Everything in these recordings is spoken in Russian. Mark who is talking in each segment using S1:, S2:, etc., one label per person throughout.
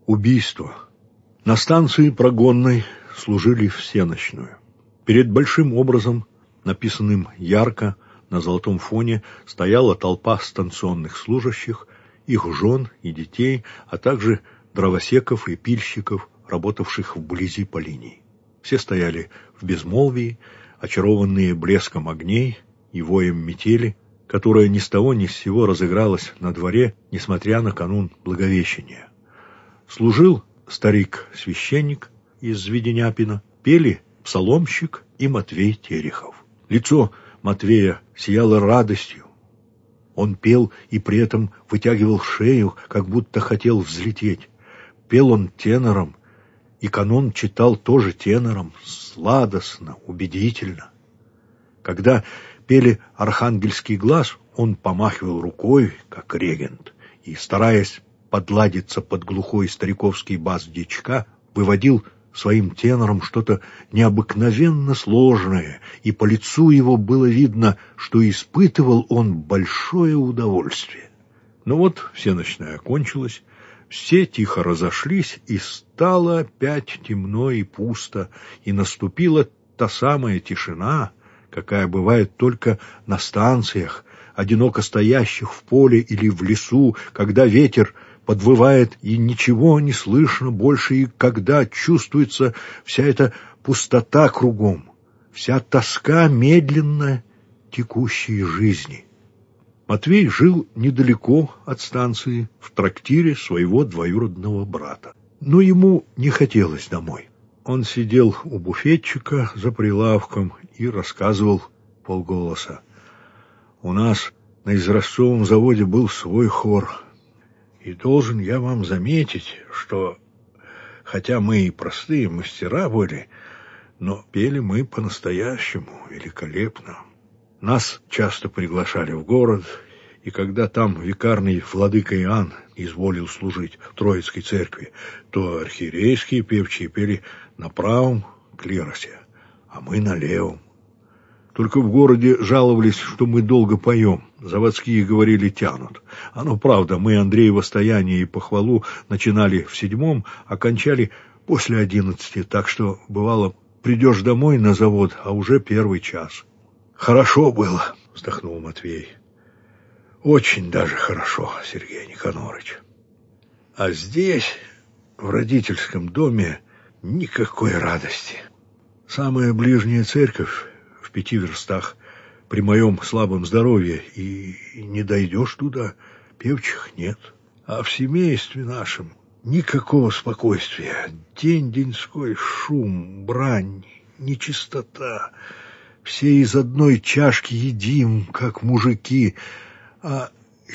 S1: Убийство. На станции Прогонной служили всенощную. Перед большим образом, написанным ярко, на золотом фоне, стояла толпа станционных служащих, их жен и детей, а также дровосеков и пильщиков, работавших вблизи по линии. Все стояли в безмолвии, очарованные блеском огней и воем метели, которая ни с того ни с сего разыгралась на дворе, несмотря на канун Благовещения. Служил старик-священник из Веденяпина, пели псаломщик и Матвей Терехов. Лицо Матвея сияло радостью. Он пел и при этом вытягивал шею, как будто хотел взлететь. Пел он тенором, и канон читал тоже тенором, сладостно, убедительно. Когда пели «Архангельский глаз», он помахивал рукой, как регент, и, стараясь подладиться под глухой стариковский бас дьячка, выводил своим тенором что-то необыкновенно сложное, и по лицу его было видно, что испытывал он большое удовольствие. Но вот всенощная кончилась, все тихо разошлись, и стало опять темно и пусто, и наступила та самая тишина, какая бывает только на станциях, одиноко стоящих в поле или в лесу, когда ветер подвывает, и ничего не слышно больше, и когда чувствуется вся эта пустота кругом, вся тоска медленно текущей жизни. Матвей жил недалеко от станции, в трактире своего двоюродного брата. Но ему не хотелось домой. Он сидел у буфетчика за прилавком и рассказывал вполголоса: «У нас на изразцовом заводе был свой хор. И должен я вам заметить, что, хотя мы и простые мастера были, но пели мы по-настоящему великолепно. Нас часто приглашали в город, и когда там викарный владыка Иоанн изволил служить в Троицкой церкви, то архиерейские певчие пели на правом клиросе, а мы на левом. Только в городе жаловались, что мы долго поем. Заводские говорили, тянут. Оно правда, мы Андреево стояние и похвалу начинали в 7, а кончали после 11, так что, бывало, придешь домой на завод, а уже 1 час. Хорошо было, вздохнул Матвей. Очень даже хорошо, Сергей Никонорович. А здесь, в родительском доме, никакой радости. Самая ближняя церковь в 5 верстах при моем слабом здоровье, и не дойдешь туда, певчих нет. А в семействе нашем никакого спокойствия. День-деньской шум, брань, нечистота. Все из одной чашки едим, как мужики, а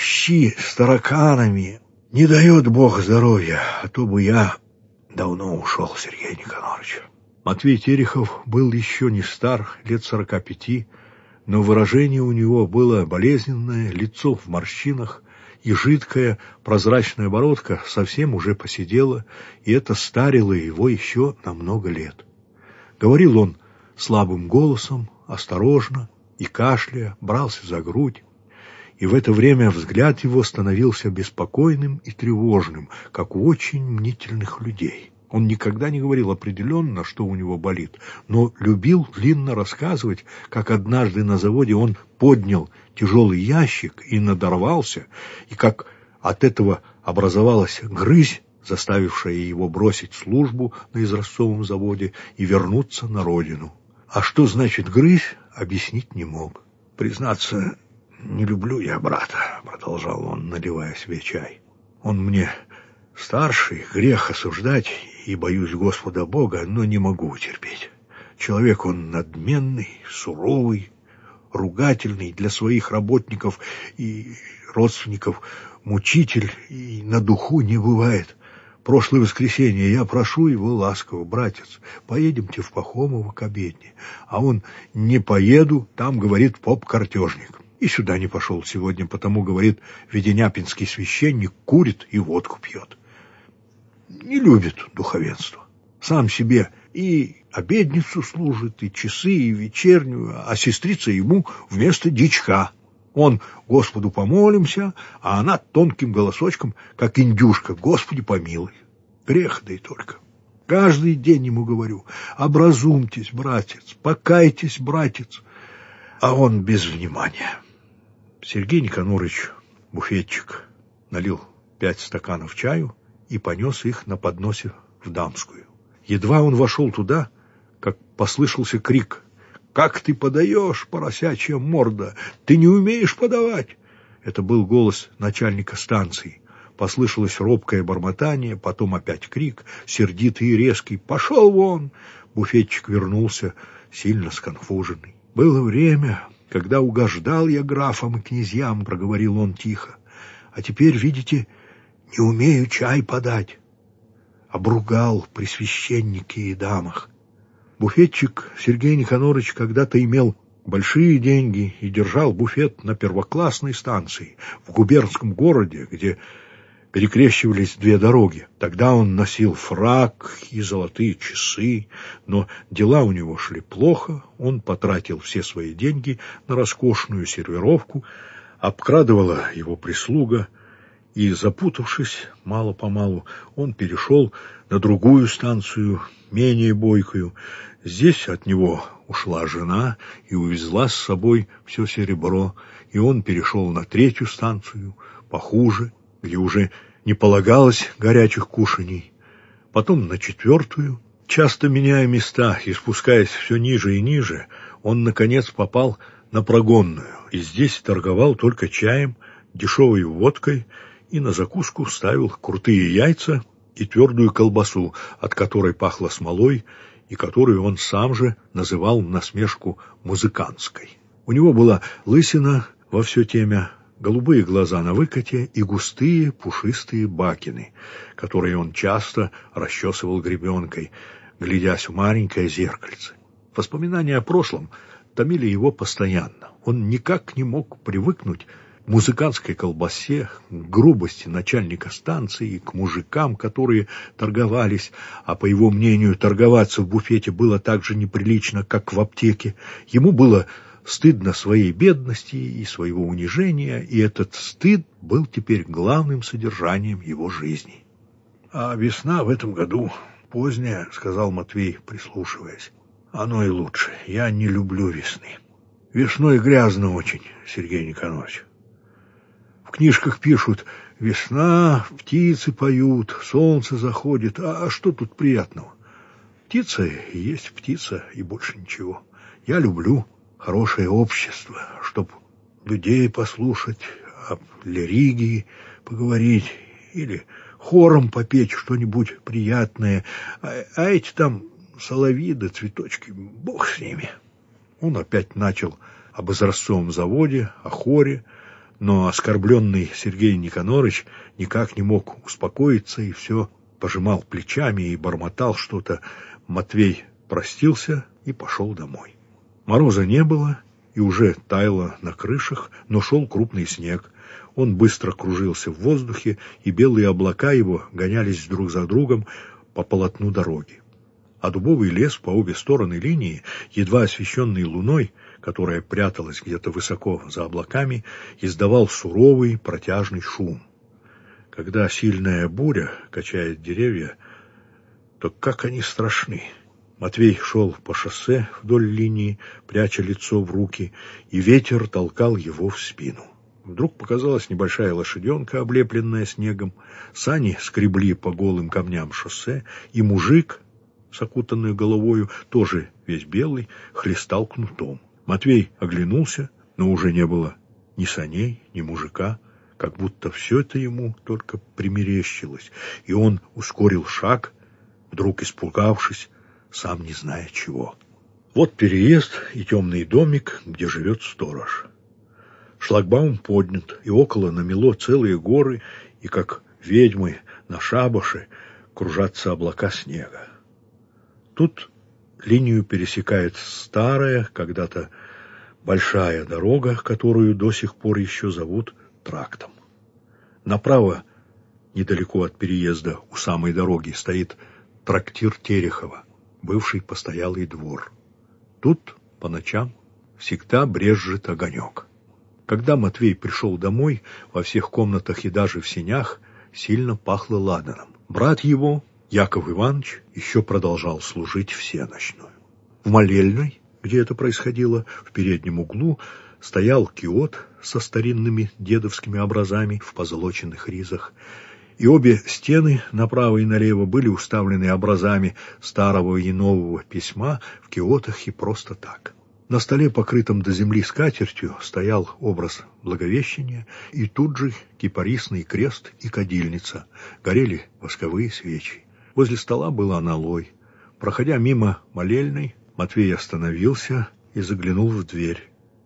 S1: щи с тараканами. Не дает Бог здоровья, а то бы я давно ушел, Сергей Никонорович». Матвей Терехов был еще не стар, лет 45, но выражение у него было болезненное, лицо в морщинах, и жидкая прозрачная бородка совсем уже поседела, и это старило его еще на много лет. Говорил он слабым голосом, осторожно, и, кашляя, брался за грудь, и в это время взгляд его становился беспокойным и тревожным, как у очень мнительных людей. Он никогда не говорил определенно, что у него болит, но любил длинно рассказывать, как однажды на заводе он поднял тяжелый ящик и надорвался, и как от этого образовалась грызь, заставившая его бросить службу на изразцовом заводе и вернуться на родину. А что значит грызь, объяснить не мог. «Признаться, не люблю я брата», — продолжал он, наливая себе чай. «Он мне старший, грех осуждать, и боюсь Господа Бога, но не могу терпеть. Человек он надменный, суровый, ругательный для своих работников и родственников, мучитель, и на духу не бывает. Прошлое воскресенье я прошу его ласково: братец, поедемте в Пахомово к обедне. А он: не поеду, там, говорит, поп-картежник. И сюда не пошел сегодня, потому, говорит, веденяпинский священник курит и водку пьет. Не любит духовенство. Сам себе и обедницу служит, и часы, и вечернюю, а сестрица ему вместо дичка. Он: Господу помолимся, а она тонким голосочком, как индюшка: Господи помилуй.
S2: Грех, да и только. Каждый день ему говорю: образумьтесь, братец, покайтесь, братец. А он без внимания. Сергей Никонорович, буфетчик, налил 5 стаканов чаю и понес их на подносе в дамскую. Едва он вошел туда, как послышался крик: «Как ты подаешь, поросячья морда? Ты не умеешь подавать!» Это был голос начальника станции. Послышалось робкое бормотание, потом опять крик, сердитый и резкий: «Пошел вон!» Буфетчик вернулся, сильно сконфуженный. «Было время, когда угождал я графам и князьям», — проговорил он тихо. «А теперь, видите, не умею чай подать. Обругал при священнике и дамах». Буфетчик Сергей Никонорович когда-то имел большие деньги и держал буфет на первоклассной станции в губернском городе, где перекрещивались 2 дороги. Тогда он носил фрак и золотые часы, но дела у него шли плохо, он потратил все свои деньги на роскошную сервировку, обкрадывала его прислуга, и, запутавшись мало-помалу, он перешел на другую станцию, менее бойкую. Здесь от него ушла жена и увезла с собой все серебро, и он перешел на 3-ю станцию, похуже, где уже не полагалось горячих кушаний, потом на 4-ю. Часто меняя места и спускаясь все ниже и ниже, он, наконец, попал на Прогонную, и здесь торговал только чаем, дешевой водкой, и на закуску ставил крутые яйца и твердую колбасу, от которой пахло смолой, и которую он сам же называл насмешку музыкантской. У него была лысина во все темя, голубые глаза на выкате и густые пушистые бакины, которые он часто расчесывал гребенкой, глядясь в маленькое зеркальце. Воспоминания о прошлом томили его постоянно. Он никак не мог привыкнуть к музыкантской колбасе, к грубости начальника станции, к мужикам, которые торговались, а, по его мнению, торговаться в буфете было так же неприлично, как в аптеке. Ему было стыдно своей бедности и своего унижения, и этот стыд был теперь главным содержанием его жизни. — А весна в этом году поздняя, — сказал Матвей, прислушиваясь. — Оно и лучше. Я не люблю весны. Весной грязно очень, Сергей Никонорович. В книжках пишут: весна, птицы поют, солнце заходит. А что тут приятного? Птица и есть птица, и больше ничего. Я люблю хорошее общество, чтоб людей послушать, об лиригии поговорить или хором попеть что-нибудь приятное. А эти там соловьи да цветочки, бог с ними. Он опять начал об изразцовом заводе, о хоре, но оскорбленный Сергей Никонорович никак не мог успокоиться и все пожимал плечами и бормотал что-то. Матвей простился и пошел домой. Мороза не было, и уже таяло на крышах, но шел крупный снег. Он быстро кружился в воздухе, и белые облака его гонялись друг за другом по полотну дороги. А дубовый лес по обе стороны линии, едва освещенный луной, которая пряталась где-то высоко за облаками, издавал суровый протяжный шум. Когда сильная буря качает деревья, то как они страшны! Матвей шел по шоссе вдоль линии, пряча лицо в руки, и ветер толкал его в спину. Вдруг показалась небольшая лошаденка, облепленная снегом. Сани скребли по голым камням шоссе, и мужик с окутанной головою, тоже весь белый, хлестал кнутом. Матвей оглянулся, но уже не было ни саней, ни мужика, как будто все это ему только примерещилось, и он ускорил шаг, вдруг испугавшись, сам не зная чего. Вот переезд и темный домик, где живет сторож. Шлагбаум поднят, и около намело целые горы, и, как ведьмы на шабаше, кружатся облака снега. Тут линию пересекает старая, когда-то большая дорога, которую до сих пор еще зовут трактом. Направо, недалеко от переезда, у самой дороги, стоит трактир Терехова, бывший постоялый двор. Тут по ночам всегда брезжит огонек. Когда Матвей пришел домой, во всех комнатах и даже в сенях сильно пахло ладаном. Брат его,
S1: Яков Иванович еще продолжал служить всенощную. В молельной, где это происходило, в переднем углу, стоял киот со старинными дедовскими образами в позолоченных ризах, и обе стены направо и налево были уставлены образами старого и нового письма в киотах и просто так. На столе, покрытом до земли скатертью, стоял образ Благовещения, и тут же кипарисный крест и кадильница, горели восковые свечи. Возле стола был аналой. Проходя мимо молельной, Матвей остановился и заглянул в дверь.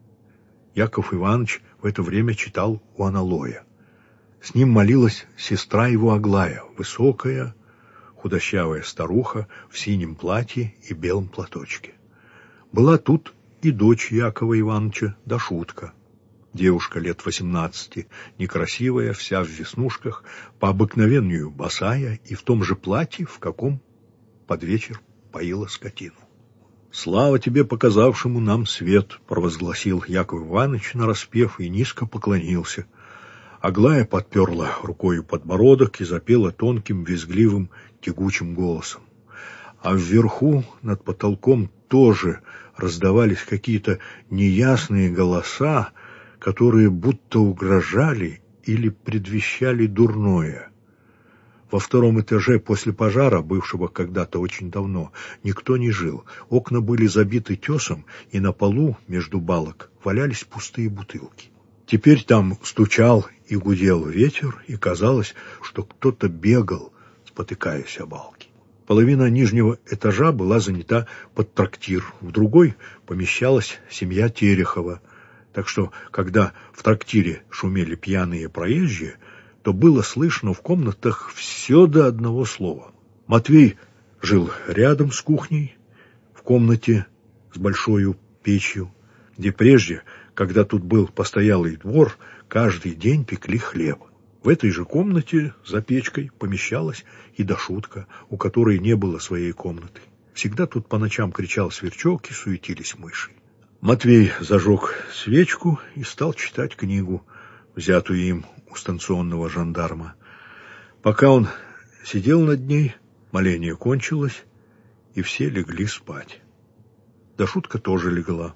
S1: Яков Иванович в это время читал у аналоя. С ним молилась сестра его Аглая, высокая, худощавая старуха в синем платье и белом платочке. Была тут и дочь Якова Ивановича, Дашутка. Девушка лет 18, некрасивая, вся в веснушках, по обыкновению босая и в том же платье, в каком под вечер поила скотину. «Слава тебе, показавшему нам свет!» — провозгласил Яков Иванович нараспев и низко поклонился. Аглая подперла рукою подбородок и запела тонким, визгливым, тягучим голосом. А вверху, над потолком, тоже раздавались какие-то неясные голоса, которые будто угрожали или предвещали дурное. Во втором этаже после пожара, бывшего когда-то очень давно, никто не жил. Окна были забиты тесом, и на полу между балок валялись пустые бутылки. Теперь там стучал и гудел ветер, и казалось, что кто-то бегал, спотыкаясь о балки. Половина нижнего этажа была занята под трактир, в другой помещалась семья Терехова, так что, когда в трактире шумели пьяные проезжие, то было слышно в комнатах все до одного слова. Матвей жил рядом с кухней, в комнате с большой печью, где прежде, когда тут был постоялый двор, каждый день пекли хлеб. В этой же комнате за печкой помещалась и Дашутка, у которой не было своей комнаты. Всегда тут по ночам кричал сверчок и суетились мыши. Матвей зажег свечку и стал читать книгу, взятую им у станционного жандарма. Пока он сидел над ней, моление кончилось, и все легли спать. Дашутка тоже легла.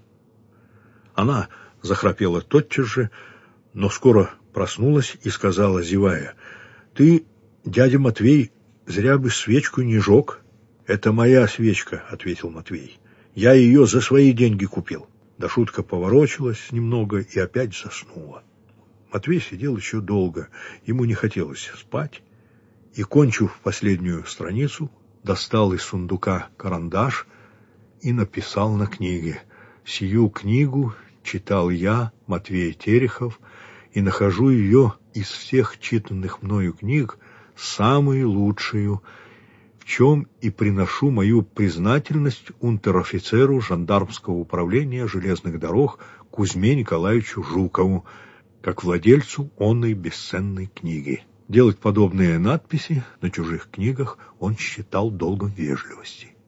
S1: Она захрапела тотчас же, но скоро проснулась и сказала, зевая: «Ты, дядя Матвей, зря бы свечку не жег». «Это моя свечка», — ответил Матвей. «Я ее за свои деньги купил». Дашутка поворочилась немного и опять заснула. Матвей сидел еще долго, ему не хотелось спать, и, кончив последнюю страницу, достал из сундука карандаш и написал на книге: «Сию книгу читал я, Матвей Терехов, и нахожу ее из всех читанных мною книг самую лучшую, в чем и приношу мою признательность унтер-офицеру жандармского управления железных дорог Кузьме Николаевичу Жукову, как владельцу онной бесценной книги». Делать подобные надписи на чужих книгах он считал долгом вежливости.